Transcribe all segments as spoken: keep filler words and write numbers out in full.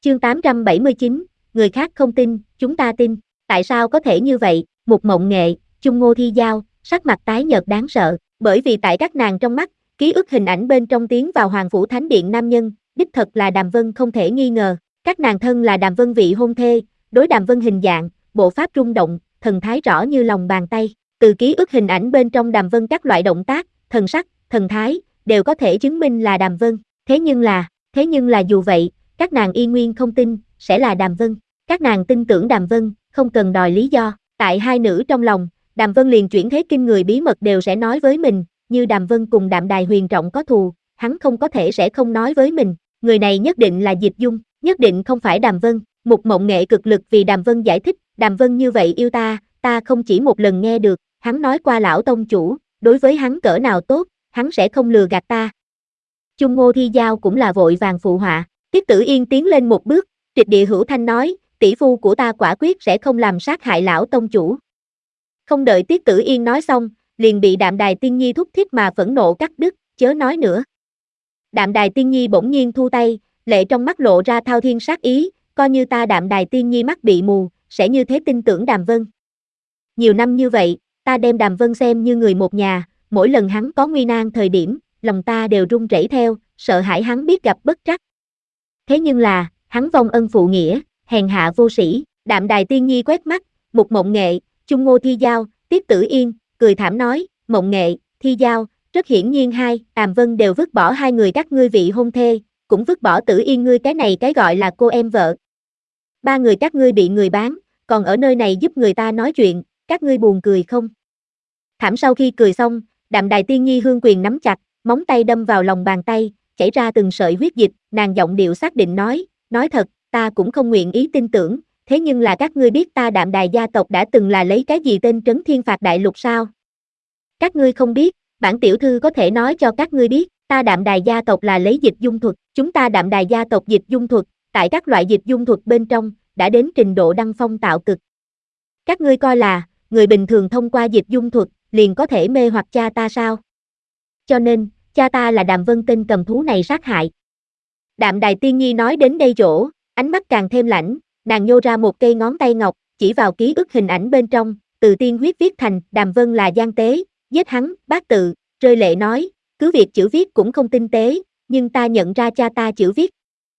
Chương tám trăm bảy mươi chín, người khác không tin, chúng ta tin. Tại sao có thể như vậy? Mục Mộng Nghệ, Chung Ngô Thi Giao, sắc mặt tái nhợt đáng sợ, bởi vì tại các nàng trong mắt, ký ức hình ảnh bên trong tiến vào Hoàng Phủ Thánh Điện nam nhân, đích thật là Đàm Vân không thể nghi ngờ. Các nàng thân là Đàm Vân vị hôn thê, đối Đàm Vân hình dạng, bộ pháp rung động, thần thái rõ như lòng bàn tay. Từ ký ức hình ảnh bên trong Đàm Vân các loại động tác, thần sắc, thần thái, đều có thể chứng minh là Đàm Vân. Thế nhưng là, thế nhưng là dù vậy, các nàng y nguyên không tin, sẽ là Đàm Vân. Các nàng tin tưởng Đàm Vân, không cần đòi lý do. Tại hai nữ trong lòng, Đàm Vân liền chuyển thế kinh người bí mật đều sẽ nói với mình, như Đàm Vân cùng Đạm Đài Huyền Trọng có thù, hắn không có thể sẽ không nói với mình. Người này nhất định là Dịch Dung, nhất định không phải Đàm Vân. Mục Mộng Nghệ cực lực vì Đàm Vân giải thích, Đàm Vân như vậy yêu ta, ta không chỉ một lần nghe được, hắn nói qua lão tông chủ, đối với hắn cỡ nào tốt, hắn sẽ không lừa gạt ta. Chung Ngô Thi Giao cũng là vội vàng phụ họa. Tiết Tử Yên tiến lên một bước, triệt địa hữu thanh nói, tỷ phu của ta quả quyết sẽ không làm sát hại lão tông chủ. Không đợi Tiết Tử Yên nói xong, liền bị Đạm Đài Tiên Nhi thúc thiết mà phẫn nộ cắt đứt, chớ nói nữa. Đạm Đài Tiên Nhi bỗng nhiên thu tay, lệ trong mắt lộ ra thao thiên sát ý, coi như ta Đạm Đài Tiên Nhi mắt bị mù, sẽ như thế tin tưởng Đàm Vân. Nhiều năm như vậy, ta đem Đàm Vân xem như người một nhà, mỗi lần hắn có nguy nan thời điểm, lòng ta đều run rẩy theo, sợ hãi hắn biết gặp bất trắc. Thế nhưng là, hắn vong ân phụ nghĩa, hèn hạ vô sĩ. Đạm Đài Tiên Nhi quét mắt, Mục Mộng Nghệ, Chung Ngô Thi Giao, Tiết Tử Yên, cười thảm nói, Mộng Nghệ, Thi Giao, rất hiển nhiên hai, Đàm Vân đều vứt bỏ hai người các ngươi vị hôn thê, cũng vứt bỏ Tử Yên ngươi cái này cái gọi là cô em vợ. Ba người các ngươi bị người bán, còn ở nơi này giúp người ta nói chuyện, các ngươi buồn cười không? Thảm sau khi cười xong, Đạm Đài Tiên Nhi hương quyền nắm chặt, móng tay đâm vào lòng bàn tay, chảy ra từng sợi huyết dịch, nàng giọng điệu xác định nói, nói thật, ta cũng không nguyện ý tin tưởng, thế nhưng là các ngươi biết ta Đạm Đài gia tộc đã từng là lấy cái gì tên trấn thiên phạt đại lục sao? Các ngươi không biết, bản tiểu thư có thể nói cho các ngươi biết, ta Đạm Đài gia tộc là lấy dịch dung thuật, chúng ta Đạm Đài gia tộc dịch dung thuật, tại các loại dịch dung thuật bên trong, đã đến trình độ đăng phong tạo cực. Các ngươi coi là, người bình thường thông qua dịch dung thuật, liền có thể mê hoặc cha ta sao? Cho nên, cha ta là Đàm Vân tên cầm thú này sát hại. Đạm Đài Tiên Nhi nói đến đây chỗ, ánh mắt càng thêm lãnh, nàng nhô ra một cây ngón tay ngọc, chỉ vào ký ức hình ảnh bên trong, từ tiên huyết viết thành, Đàm Vân là gian tế, giết hắn, bát tự, rơi lệ nói, cứ việc chữ viết cũng không tinh tế, nhưng ta nhận ra cha ta chữ viết.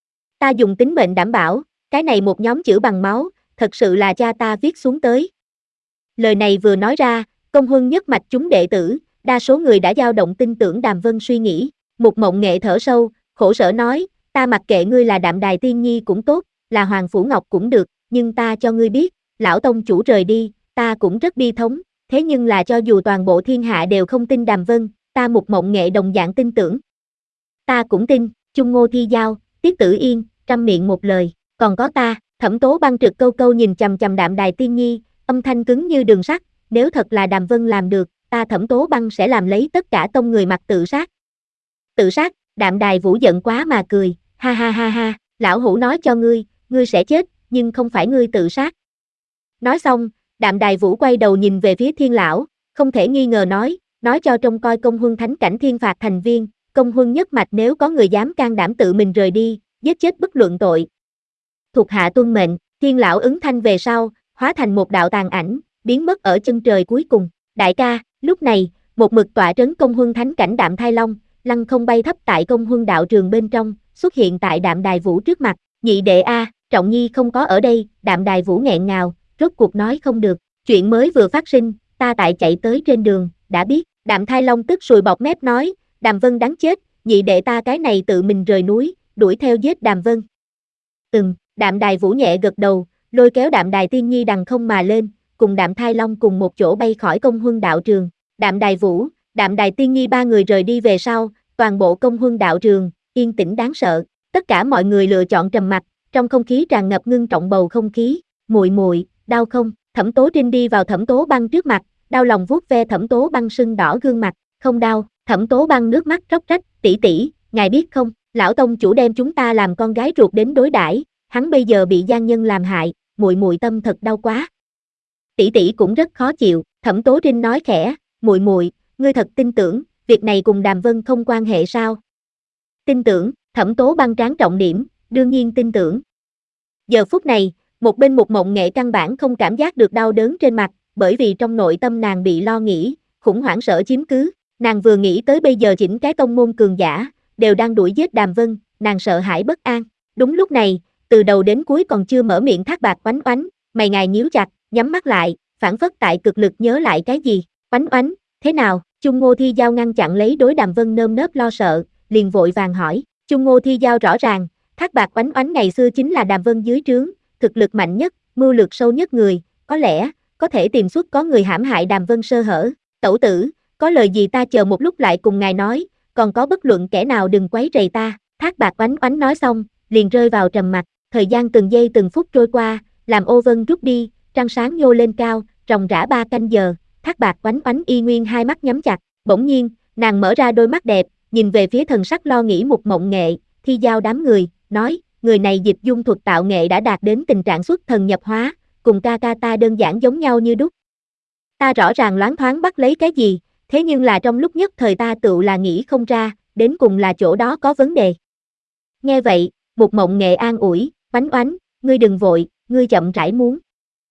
Ta dùng tính mệnh đảm bảo, cái này một nhóm chữ bằng máu, thật sự là cha ta viết xuống tới. Lời này vừa nói ra, Công Huân nhất mạch chúng đệ tử, đa số người đã dao động tin tưởng Đàm Vân suy nghĩ. Mục Mộng Nghệ thở sâu, khổ sở nói, ta mặc kệ ngươi là Đạm Đài Tiên Nhi cũng tốt, là Hoàng Phủ Ngọc cũng được, nhưng ta cho ngươi biết, lão tông chủ rời đi, ta cũng rất bi thống, thế nhưng là cho dù toàn bộ thiên hạ đều không tin Đàm Vân, ta Mục Mộng Nghệ đồng dạng tin tưởng. Ta cũng tin, Chung Ngô Thi Giao, Tiết Tử Yên, trăm miệng một lời, còn có ta, Thẩm Tố Băng trực câu câu nhìn chằm chằm Đạm Đài Tiên Nhi, âm thanh cứng như đường sắt, nếu thật là Đàm Vân làm được, ta Thẩm Tố Băng sẽ làm lấy tất cả tông người mặt tự sát. Tự sát, Đạm Đài Vũ giận quá mà cười, ha ha ha ha, lão hủ nói cho ngươi, ngươi sẽ chết, nhưng không phải ngươi tự sát. Nói xong, Đạm Đài Vũ quay đầu nhìn về phía Thiên lão, không thể nghi ngờ nói, nói cho trông coi Công Huân thánh cảnh thiên phạt thành viên, Công Huân nhất mạch nếu có người dám can đảm tự mình rời đi, giết chết bất luận tội. Thuộc hạ tuân mệnh, Thiên lão ứng thanh về sau, hóa thành một đạo tàn ảnh, biến mất ở chân trời cuối cùng. Đại ca, lúc này, một mực tọa trấn Công Huân thánh cảnh Đạm Thai Long, lăng không bay thấp tại Công Huân đạo trường bên trong, xuất hiện tại Đạm Đài Vũ trước mặt. Nhị đệ a, Trọng Nhi không có ở đây. Đạm Đài Vũ nghẹn ngào, rốt cuộc nói không được, chuyện mới vừa phát sinh, ta tại chạy tới trên đường, đã biết. Đạm Thai Long tức sùi bọt mép nói, Đàm Vân đáng chết, nhị đệ ta cái này tự mình rời núi, đuổi theo giết Đàm Vân. Ừm, Đạm Đài Vũ nhẹ gật đầu, lôi kéo Đạm Đài Tiên Nhi đằng không mà lên, cùng Đạm Thai Long cùng một chỗ bay khỏi Công Huân đạo trường. Đạm Đài Vũ, Đạm Đài Tiên Nhi ba người rời đi về sau, toàn bộ Công Huân đạo trường, yên tĩnh đáng sợ, tất cả mọi người lựa chọn trầm mặc, trong không khí tràn ngập ngưng trọng bầu không khí. Muội muội, đau không? Thẩm Tố Trinh đi vào Thẩm Tố Băng trước mặt, đau lòng vuốt ve Thẩm Tố Băng sưng đỏ gương mặt, không đau. Thẩm Tố Băng nước mắt róc rách, tỷ tỷ, ngài biết không, lão tông chủ đem chúng ta làm con gái ruột đến đối đãi, hắn bây giờ bị gian nhân làm hại, muội muội tâm thật đau quá. Tỷ tỷ cũng rất khó chịu. Thẩm Tố Trinh nói khẽ, muội muội, ngươi thật tin tưởng, việc này cùng Đàm Vân không quan hệ sao? Tin tưởng, Thẩm Tố Băng tráng trọng điểm, đương nhiên tin tưởng. Giờ phút này, một bên Mục Mộng Nghệ căn bản không cảm giác được đau đớn trên mặt, bởi vì trong nội tâm nàng bị lo nghĩ, khủng hoảng sợ chiếm cứ. Nàng vừa nghĩ tới bây giờ chỉnh cái tông môn cường giả, đều đang đuổi giết Đàm Vân, nàng sợ hãi bất an. Đúng lúc này, từ đầu đến cuối còn chưa mở miệng Thác Bạt Oánh Oánh, mày ngài nhíu chặt, nhắm mắt lại, phản phất tại cực lực nhớ lại cái gì. Oánh Oánh, thế nào? Chung Ngô Thi Giao ngăn chặn lấy đối Đàm Vân nơm nớp lo sợ, liền vội vàng hỏi. Chung Ngô Thi Giao rõ ràng, Thác Bạt Oánh Oánh ngày xưa chính là Đàm Vân dưới trướng, thực lực mạnh nhất, mưu lược sâu nhất người, có lẽ, có thể tìm xuất có người hãm hại Đàm Vân sơ hở. Tẩu tử, có lời gì ta chờ một lúc lại cùng ngài nói, còn có bất luận kẻ nào đừng quấy rầy ta. Thác Bạt Oánh Oánh nói xong, liền rơi vào trầm mặc. Thời gian từng giây từng phút trôi qua, làm ô vân rút đi, trăng sáng nhô lên cao, ròng rã ba canh giờ, Thác Bạt Oánh Oánh y nguyên hai mắt nhắm chặt. Bỗng nhiên, nàng mở ra đôi mắt đẹp, nhìn về phía thần sắc lo nghĩ Mục Mộng Nghệ, Thi Giao đám người, nói, người này dịch dung thuật tạo nghệ đã đạt đến tình trạng xuất thần nhập hóa, cùng ca ca ta đơn giản giống nhau như đúc. Ta rõ ràng loáng thoáng bắt lấy cái gì, thế nhưng là trong lúc nhất thời ta tự là nghĩ không ra, đến cùng là chỗ đó có vấn đề. Nghe vậy, Mục Mộng Nghệ an ủi, Oánh Oánh, ngươi đừng vội, ngươi chậm rãi muốn.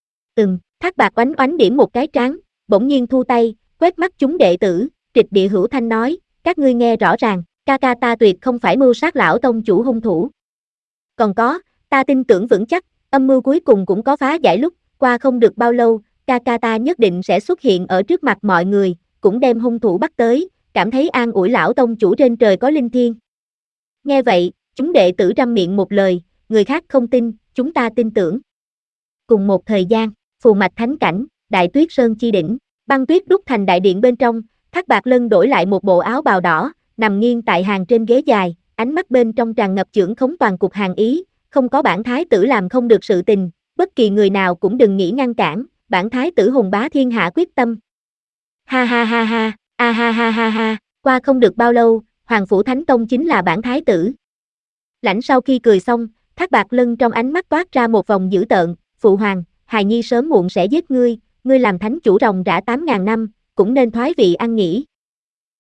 Ừm, Thác Bạt Oánh Oánh điểm một cái trán, bỗng nhiên thu tay, quét mắt chúng đệ tử, trịch địa hữu thanh nói, các ngươi nghe rõ ràng, ca ca ta tuyệt không phải mưu sát lão tông chủ hung thủ. Còn có, ta tin tưởng vững chắc, âm mưu cuối cùng cũng có phá giải lúc, qua không được bao lâu, ca ca ta nhất định sẽ xuất hiện ở trước mặt mọi người, cũng đem hung thủ bắt tới, cảm thấy an ủi lão tông chủ trên trời có linh thiêng. Nghe vậy, chúng đệ tử trăm miệng một lời, người khác không tin, chúng ta tin tưởng. Cùng một thời gian, Phù Mạch Thánh Cảnh, Đại Tuyết Sơn chi đỉnh, băng tuyết đúc thành đại điện bên trong, Thác Bạt Lân đổi lại một bộ áo bào đỏ, nằm nghiêng tại hàng trên ghế dài, ánh mắt bên trong tràn ngập chưởng khống toàn cục hàng ý, không có bản thái tử làm không được sự tình, bất kỳ người nào cũng đừng nghĩ ngăn cản, bản thái tử hùng bá thiên hạ quyết tâm. Ha ha ha ha, a ha ha ha ha, qua không được bao lâu, Hoàng Phủ Thánh Tông chính là bản thái tử. Lãnh sau khi cười xong, Thác Bạt Lân trong ánh mắt toát ra một vòng dữ tợn, phụ hoàng, hài nhi sớm muộn sẽ giết ngươi, ngươi làm thánh chủ ròng rã tám ngàn năm, cũng nên thoái vị ăn nghỉ.